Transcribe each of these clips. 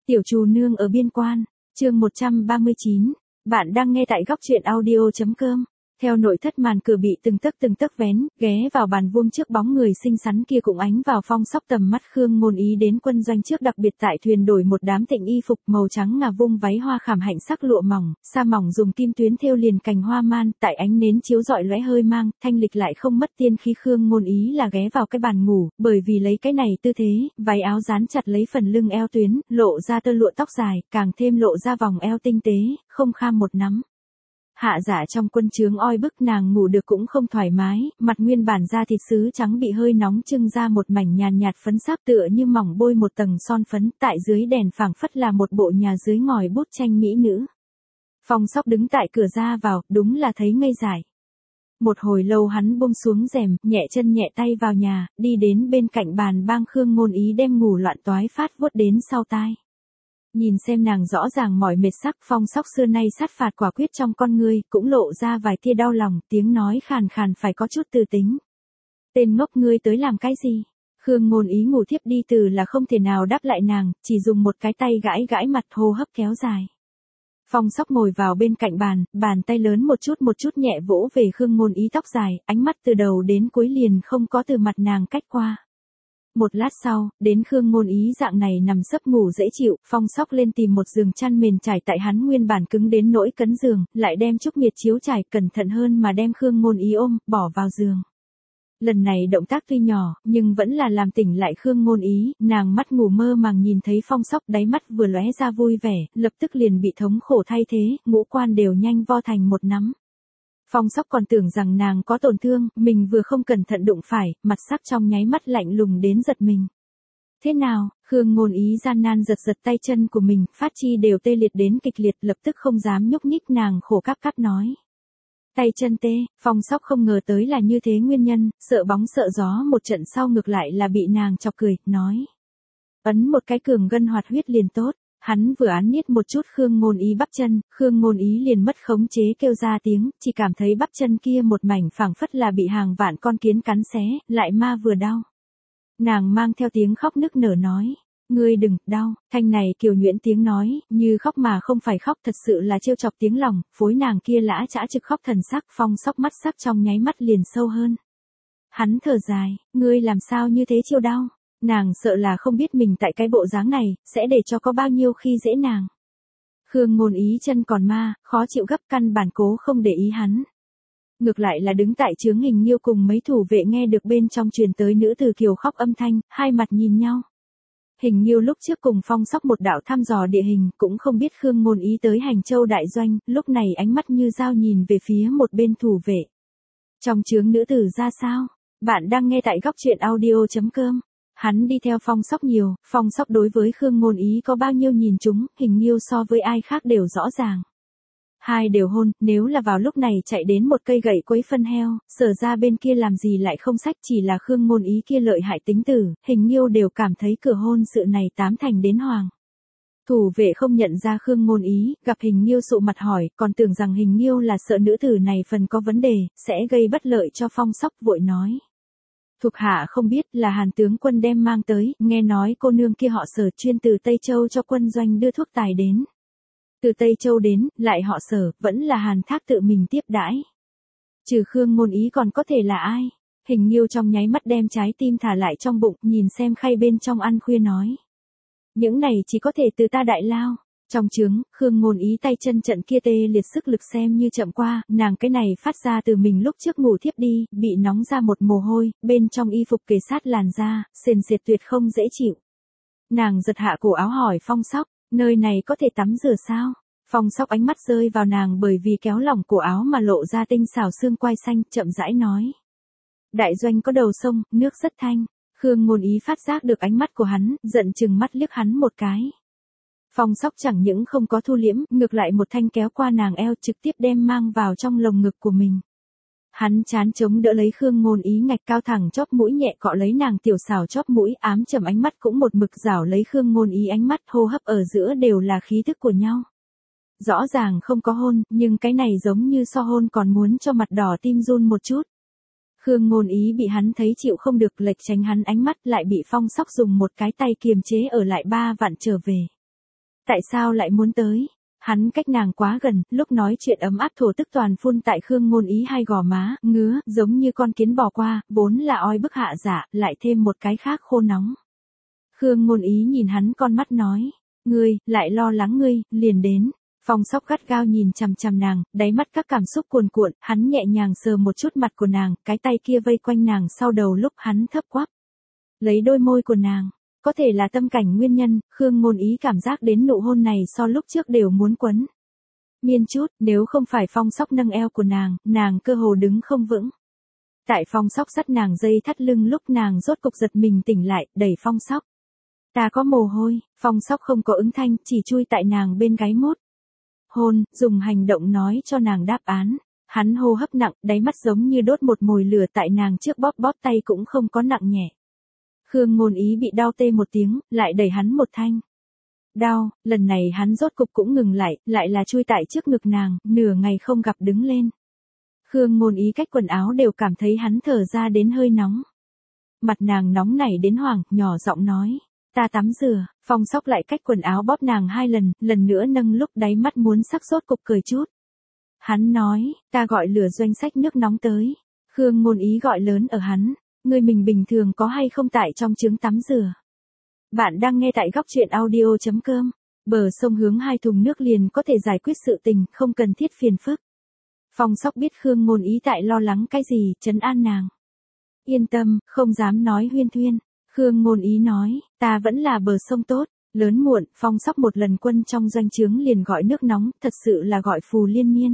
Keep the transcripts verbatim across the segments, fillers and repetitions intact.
Tiểu Trù Nương ở biên quan, chương một trăm ba mươi chín. Bạn đang nghe tại góc truyện audio.com. Theo nội thất màn cửa bị từng tấc từng tấc vén, ghé vào bàn vuông trước bóng người xinh xắn kia cũng ánh vào Phong Sóc tầm mắt. Khương Ngôn Ý đến quân doanh trước đặc biệt tại thuyền đổi một đám thịnh y phục màu trắng ngà vung váy hoa khảm hạnh sắc lụa mỏng, sa mỏng dùng kim tuyến thêu liền cành hoa man, tại ánh nến chiếu rọi lóe hơi mang, thanh lịch lại không mất tiên khí. Khương Ngôn Ý là ghé vào cái bàn ngủ, bởi vì lấy cái này tư thế, váy áo dán chặt lấy phần lưng eo tuyến, lộ ra tơ lụa tóc dài, càng thêm lộ ra vòng eo tinh tế, không kham một nắm. Hạ giả trong quân trướng oi bức, nàng ngủ được cũng không thoải mái, mặt nguyên bản da thịt sứ trắng bị hơi nóng trưng ra một mảnh nhàn nhạt phấn sáp tựa như mỏng bôi một tầng son phấn, tại dưới đèn phảng phất là một bộ nhà dưới ngòi bút tranh mỹ nữ. Phong Sóc đứng tại cửa ra vào, đúng là thấy ngây dại. Một hồi lâu hắn buông xuống rèm, nhẹ chân nhẹ tay vào nhà, đi đến bên cạnh bàn bang Khương Ngôn Ý đem ngủ loạn toái phát vuốt đến sau tai. Nhìn xem nàng rõ ràng mỏi mệt sắc, Phong Sóc xưa nay sát phạt quả quyết trong con ngươi, cũng lộ ra vài tia đau lòng, tiếng nói khàn khàn phải có chút từ tính. Tên ngốc, ngươi tới làm cái gì? Khương Ngôn Ý ngủ thiếp đi từ là không thể nào đáp lại nàng, chỉ dùng một cái tay gãi gãi mặt, hô hấp kéo dài. Phong Sóc ngồi vào bên cạnh bàn, bàn tay lớn một chút một chút nhẹ vỗ về Khương Ngôn Ý tóc dài, ánh mắt từ đầu đến cuối liền không có từ mặt nàng cách qua. Một lát sau, đến Khương Ngôn Ý dạng này nằm sấp ngủ dễ chịu, Phong Sóc lên tìm một giường chăn mền trải tại hắn nguyên bản cứng đến nỗi cấn giường, lại đem trúc nhiệt chiếu trải, cẩn thận hơn mà đem Khương Ngôn Ý ôm, bỏ vào giường. Lần này động tác tuy nhỏ, nhưng vẫn là làm tỉnh lại Khương Ngôn Ý, nàng mắt ngủ mơ màng nhìn thấy Phong Sóc, đáy mắt vừa lóe ra vui vẻ, lập tức liền bị thống khổ thay thế, ngũ quan đều nhanh vo thành một nắm. Phong Sóc còn tưởng rằng nàng có tổn thương, mình vừa không cẩn thận đụng phải, mặt sắc trong nháy mắt lạnh lùng đến giật mình. Thế nào? Khương Ngôn Ý gian nan giật giật tay chân của mình, phát chi đều tê liệt đến kịch liệt, lập tức không dám nhúc nhích, nàng khổ cắp cắp nói. Tay chân tê. Phong Sóc không ngờ tới là như thế nguyên nhân, sợ bóng sợ gió một trận sau ngược lại là bị nàng chọc cười, nói. Ấn một cái cường gân hoạt huyết liền tốt. Hắn vừa án niết một chút Khương Ngôn Ý bắp chân, Khương Ngôn Ý liền mất khống chế kêu ra tiếng, chỉ cảm thấy bắp chân kia một mảnh phảng phất là bị hàng vạn con kiến cắn xé, lại ma vừa đau. Nàng mang theo tiếng khóc nức nở nói, ngươi đừng, đau, thanh này kiều nhuyễn tiếng nói, như khóc mà không phải khóc, thật sự là trêu chọc tiếng lòng, phối nàng kia lã chã trực khóc thần sắc. Phong Sóc mắt sắc trong nháy mắt liền sâu hơn. Hắn thở dài, ngươi làm sao như thế chiêu đau? Nàng sợ là không biết mình tại cái bộ dáng này, sẽ để cho có bao nhiêu khi dễ nàng. Khương Ngôn Ý chân còn ma, khó chịu gấp, căn bản cố không để ý hắn. Ngược lại là đứng tại chướng Hình Nhiêu cùng mấy thủ vệ nghe được bên trong truyền tới nữ tử kiều khóc âm thanh, hai mặt nhìn nhau. Hình Nhiêu lúc trước cùng Phong Sóc một đạo thăm dò địa hình, cũng không biết Khương Ngôn Ý tới Hành Châu đại doanh, lúc này ánh mắt như dao nhìn về phía một bên thủ vệ. Trong chướng nữ tử ra sao? Bạn đang nghe tại góc truyện audio.com. Hắn đi theo Phong Sóc nhiều, Phong Sóc đối với Khương Ngôn Ý có bao nhiêu nhìn chúng, Hình Nhiêu so với ai khác đều rõ ràng. Hai đều hôn, nếu là vào lúc này chạy đến một cây gậy quấy phân heo, Sở ra bên kia làm gì lại không sách, chỉ là Khương Ngôn Ý kia lợi hại tính tử, Hình Nhiêu đều cảm thấy cửa hôn sự này tám thành đến hoàng. Thủ vệ không nhận ra Khương Ngôn Ý, gặp Hình Nhiêu sụ mặt hỏi, còn tưởng rằng Hình Nhiêu là sợ nữ tử này phần có vấn đề, sẽ gây bất lợi cho Phong Sóc, vội nói. Thuộc hạ không biết, là Hàn tướng quân đem mang tới, nghe nói cô nương kia họ Sở, chuyên từ Tây Châu cho quân doanh đưa thuốc tài đến. Từ Tây Châu đến, lại họ Sở, vẫn là Hàn Thác tự mình tiếp đãi. Trừ Khương Ngôn Ý còn có thể là ai? Hình Nhiêu trong nháy mắt đem trái tim thả lại trong bụng, nhìn xem khay bên trong ăn khuya nói. Những này chỉ có thể từ ta đại lao. Trong trướng, Khương Ngôn Ý tay chân trận kia tê liệt sức lực xem như chậm qua, nàng cái này phát ra từ mình lúc trước ngủ thiếp đi, bị nóng ra một mồ hôi, bên trong y phục kề sát làn da, sền sệt tuyệt không dễ chịu. Nàng giật hạ cổ áo hỏi Phong Sóc, nơi này có thể tắm rửa sao? Phong Sóc ánh mắt rơi vào nàng bởi vì kéo lỏng cổ áo mà lộ ra tinh xảo xương quai xanh, chậm rãi nói. Đại doanh có đầu sông, nước rất thanh. Khương Ngôn Ý phát giác được ánh mắt của hắn, giận chừng mắt liếc hắn một cái. Phong Sóc chẳng những không có thu liễm, ngược lại một thanh kéo qua nàng eo, trực tiếp đem mang vào trong lồng ngực của mình. Hắn chán chống đỡ lấy Khương Ngôn Ý ngạch cao thẳng chóp mũi, nhẹ cọ lấy nàng tiểu xảo chóp mũi, ám trầm ánh mắt cũng một mực rảo lấy Khương Ngôn Ý ánh mắt, hô hấp ở giữa đều là khí thức của nhau. Rõ ràng không có hôn, nhưng cái này giống như so hôn còn muốn cho mặt đỏ tim run một chút. Khương Ngôn Ý bị hắn thấy chịu không được, lệch tránh hắn ánh mắt, lại bị Phong Sóc dùng một cái tay kiềm chế ở lại ba vạn trở về. Tại sao lại muốn tới? Hắn cách nàng quá gần, lúc nói chuyện ấm áp thổ tức toàn phun tại Khương Ngôn Ý hai gò má, ngứa, giống như con kiến bò qua, vốn là oi bức hạ dạ, lại thêm một cái khác khô nóng. Khương Ngôn Ý nhìn hắn con mắt nói, ngươi, lại lo lắng ngươi, liền đến. Phong Sóc gắt gao nhìn chằm chằm nàng, đáy mắt các cảm xúc cuồn cuộn, hắn nhẹ nhàng sờ một chút mặt của nàng, cái tay kia vây quanh nàng sau đầu lúc hắn thấp quắp. Lấy đôi môi của nàng, có thể là tâm cảnh nguyên nhân, Khương Ngôn Ý cảm giác đến nụ hôn này so lúc trước đều muốn quấn. Miên chút, nếu không phải Phong Sóc nâng eo của nàng, nàng cơ hồ đứng không vững. Tại Phong Sóc dắt nàng dây thắt lưng lúc nàng rốt cục giật mình tỉnh lại, đẩy Phong Sóc. Ta có mồ hôi, Phong Sóc không có ứng thanh, chỉ chui tại nàng bên gáy mốt. Hôn, dùng hành động nói cho nàng đáp án. Hắn hô hấp nặng, đáy mắt giống như đốt một mồi lửa tại nàng trước, bóp bóp tay cũng không có nặng nhẹ. Khương Ngôn Ý bị đau tê một tiếng, lại đẩy hắn một thanh. Đau, lần này hắn rốt cục cũng ngừng lại, lại là chui tại trước ngực nàng, nửa ngày không gặp đứng lên. Khương Ngôn Ý cách quần áo đều cảm thấy hắn thở ra đến hơi nóng. Mặt nàng nóng nảy đến hoảng, nhỏ giọng nói. Ta tắm rửa. Phong Sóc lại cách quần áo bóp nàng hai lần, lần nữa nâng lúc đáy mắt muốn sắc rốt cục cười chút. Hắn nói, ta gọi lửa doanh sách nước nóng tới. Khương Ngôn Ý gọi lớn ở hắn, người mình bình thường có hay không tại trong trứng tắm rửa. Bạn đang nghe tại góc truyện audio chấm com. Bờ sông hướng hai thùng nước liền có thể giải quyết sự tình, không cần thiết phiền phức. Phong Sóc biết Khương Ngôn Ý tại lo lắng cái gì, trấn an nàng. Yên tâm, không dám nói huyên thuyên. Khương Ngôn Ý nói, ta vẫn là bờ sông tốt. Lớn muộn, Phong Sóc một lần quân trong doanh trướng liền gọi nước nóng, thật sự là gọi phù liên miên.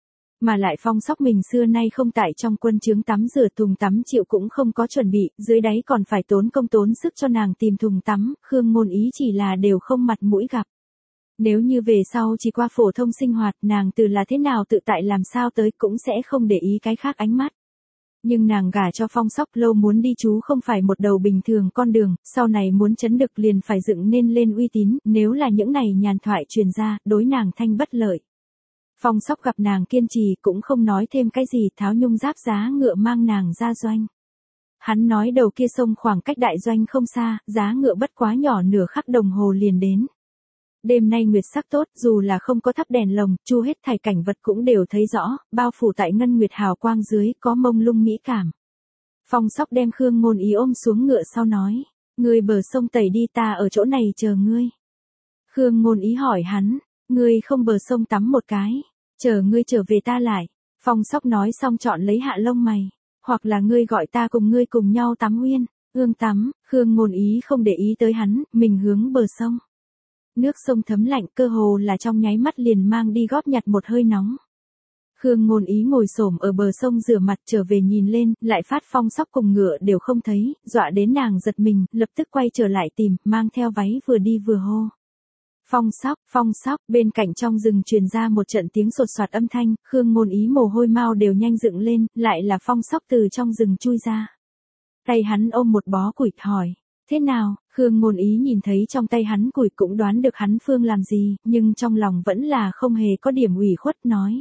Mà lại Phong Sóc mình xưa nay không tại trong quân trướng tắm rửa, thùng tắm chịu cũng không có chuẩn bị, dưới đáy còn phải tốn công tốn sức cho nàng tìm thùng tắm, Khương Ngôn Ý chỉ là đều không mặt mũi gặp. Nếu như về sau chỉ qua phổ thông sinh hoạt, nàng từ là thế nào tự tại làm sao tới cũng sẽ không để ý cái khác ánh mắt. Nhưng nàng gả cho Phong Sóc lâu muốn đi chú không phải một đầu bình thường con đường, sau này muốn chấn được liền phải dựng nên lên uy tín, nếu là những này nhàn thoại truyền ra, đối nàng thanh bất lợi. Phong Sóc gặp nàng kiên trì cũng không nói thêm cái gì, tháo nhung giáp giá ngựa mang nàng ra doanh. Hắn nói đầu kia sông khoảng cách đại doanh không xa, giá ngựa bất quá nhỏ nửa khắc đồng hồ liền đến. Đêm nay nguyệt sắc tốt, dù là không có thắp đèn lồng, chu hết thảy cảnh vật cũng đều thấy rõ, bao phủ tại ngân nguyệt hào quang dưới, có mông lung mỹ cảm. Phong Sóc đem Khương Ngôn Ý ôm xuống ngựa sau nói, ngươi bờ sông tẩy đi, ta ở chỗ này chờ ngươi. Khương Ngôn Ý hỏi hắn, ngươi không bờ sông tắm một cái, chờ ngươi trở về ta lại. Phong Sóc nói xong chọn lấy hạ lông mày, hoặc là ngươi gọi ta cùng ngươi cùng nhau tắm uyên, ương tắm. Khương Ngôn Ý không để ý tới hắn, mình hướng bờ sông. Nước sông thấm lạnh, cơ hồ là trong nháy mắt liền mang đi góp nhặt một hơi nóng. Khương Ngôn Ý ngồi xổm ở bờ sông rửa mặt, trở về nhìn lên, lại phát Phong Sóc cùng ngựa đều không thấy, dọa đến nàng giật mình, lập tức quay trở lại tìm, mang theo váy vừa đi vừa hô. Phong Sóc, Phong Sóc, bên cạnh trong rừng truyền ra một trận tiếng sột soạt âm thanh, Khương Ngôn Ý mồ hôi mau đều nhanh dựng lên, lại là Phong Sóc từ trong rừng chui ra. Tay hắn ôm một bó củi, hỏi, thế nào? Khương Ngôn Ý nhìn thấy trong tay hắn củi cũng đoán được hắn phương làm gì, nhưng trong lòng vẫn là không hề có điểm ủy khuất, nói.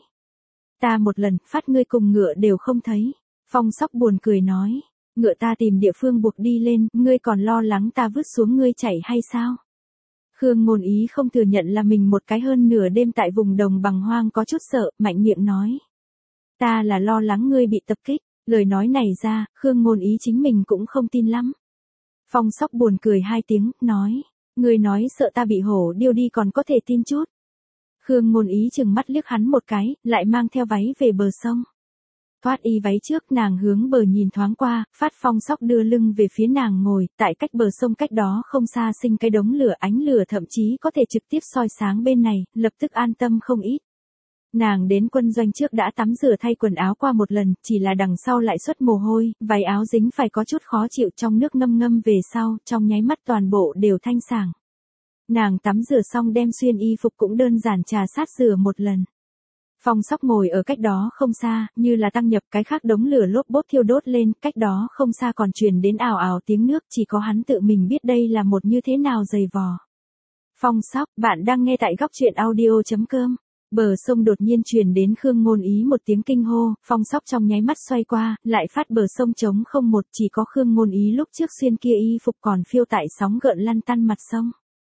Ta một lần, phát ngươi cùng ngựa đều không thấy. Phong Sóc buồn cười nói, ngựa ta tìm địa phương buộc đi lên, ngươi còn lo lắng ta vứt xuống ngươi chạy hay sao? Khương Ngôn Ý không thừa nhận là mình một cái hơn nửa đêm tại vùng đồng bằng hoang có chút sợ, mạnh miệng nói. Ta là lo lắng ngươi bị tập kích, lời nói này ra, Khương Ngôn Ý chính mình cũng không tin lắm. Phong Sóc buồn cười hai tiếng, nói, ngươi nói sợ ta bị hổ điêu đi còn có thể tin chút. Khương Ngôn Ý chừng mắt liếc hắn một cái, lại mang theo váy về bờ sông. Thoát y váy trước, nàng hướng bờ nhìn thoáng qua, phát Phong Sóc đưa lưng về phía nàng ngồi, tại cách bờ sông cách đó không xa sinh cái đống lửa, ánh lửa thậm chí có thể trực tiếp soi sáng bên này, lập tức an tâm không ít. Nàng đến quân doanh trước đã tắm rửa thay quần áo qua một lần, chỉ là đằng sau lại xuất mồ hôi, váy áo dính phải có chút khó chịu, trong nước ngâm ngâm về sau, trong nháy mắt toàn bộ đều thanh sảng. Nàng tắm rửa xong đem xuyên y phục cũng đơn giản trà sát rửa một lần. Phong Sóc ngồi ở cách đó không xa, như là tăng nhập, cái khác đống lửa lốp bốp thiêu đốt lên, cách đó không xa còn truyền đến ào ào tiếng nước, chỉ có hắn tự mình biết đây là một như thế nào dày vò. Phong Sóc, bạn đang nghe tại góc truyện audio chấm com. Bờ sông đột nhiên truyền đến Khương Ngôn Ý một tiếng kinh hô, Phong Sóc trong nháy mắt xoay qua, lại phát bờ sông trống không một, chỉ có Khương Ngôn Ý lúc trước xuyên kia y phục còn phiêu tại sóng gợn lăn tăn mặt sông.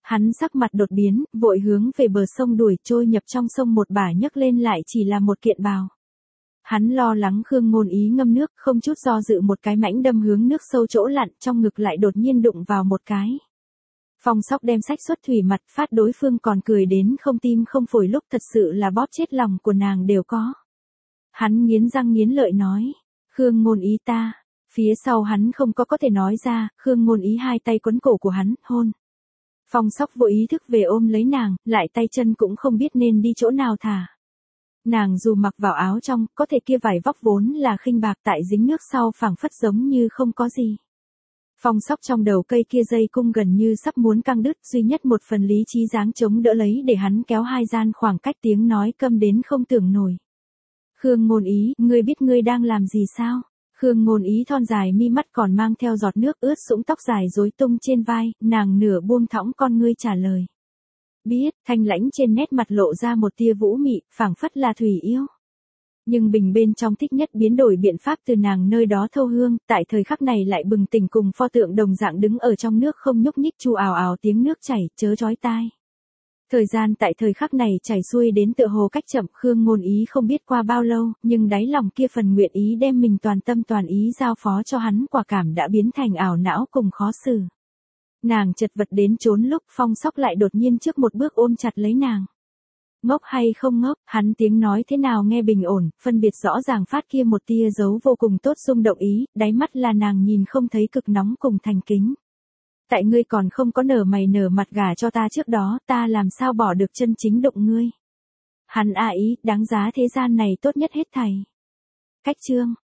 Hắn sắc mặt đột biến, vội hướng về bờ sông đuổi trôi nhập trong sông một bả nhấc lên lại chỉ là một kiện bào. Hắn lo lắng Khương Ngôn Ý ngâm nước, không chút do dự một cái mãnh đâm hướng nước sâu chỗ lặn, trong ngực lại đột nhiên đụng vào một cái. Phong Sóc đem sách xuất thủy mặt, phát đối phương còn cười đến không tim không phổi, lúc thật sự là bóp chết lòng của nàng đều có. Hắn nghiến răng nghiến lợi nói, Khương Ngôn Ý ta. Phía sau hắn không có có thể nói ra, Khương Ngôn Ý hai tay quấn cổ của hắn, hôn. Phong Sóc vô ý thức về ôm lấy nàng, lại tay chân cũng không biết nên đi chỗ nào thả. Nàng dù mặc vào áo trong, có thể kia vải vóc vốn là khinh bạc, tại dính nước sau phảng phất giống như không có gì. Phong Sóc trong đầu cây kia dây cung gần như sắp muốn căng đứt, duy nhất một phần lý trí dáng chống đỡ lấy để hắn kéo hai gian khoảng cách, tiếng nói câm đến không tưởng nổi. Khương Ngôn Ý, ngươi biết ngươi đang làm gì sao? Khương Ngôn Ý thon dài mi mắt còn mang theo giọt nước ướt sũng, tóc dài rối tung trên vai, nàng nửa buông thõng con ngươi trả lời. Biết, thanh lãnh trên nét mặt lộ ra một tia vũ mị, phảng phất là thủy yêu. Nhưng bình bên trong thích nhất biến đổi biện pháp từ nàng nơi đó thâu hương, tại thời khắc này lại bừng tỉnh cùng pho tượng đồng dạng đứng ở trong nước không nhúc nhích, chu ào ào tiếng nước chảy, chớ chói tai. Thời gian tại thời khắc này chảy xuôi đến tựa hồ cách chậm, Khương Ngôn Ý không biết qua bao lâu, nhưng đáy lòng kia phần nguyện ý đem mình toàn tâm toàn ý giao phó cho hắn quả cảm đã biến thành ảo não cùng khó xử. Nàng chật vật đến trốn lúc, Phong Sóc lại đột nhiên trước một bước ôm chặt lấy nàng. Ngốc hay không ngốc, hắn tiếng nói thế nào nghe bình ổn, phân biệt rõ ràng phát kia một tia dấu vô cùng tốt xung động ý, đáy mắt là nàng nhìn không thấy cực nóng cùng thành kính. Tại ngươi còn không có nở mày nở mặt gả cho ta trước đó, ta làm sao bỏ được chân chính động ngươi. Hắn a ý, đáng giá thế gian này tốt nhất hết thảy. Cách chương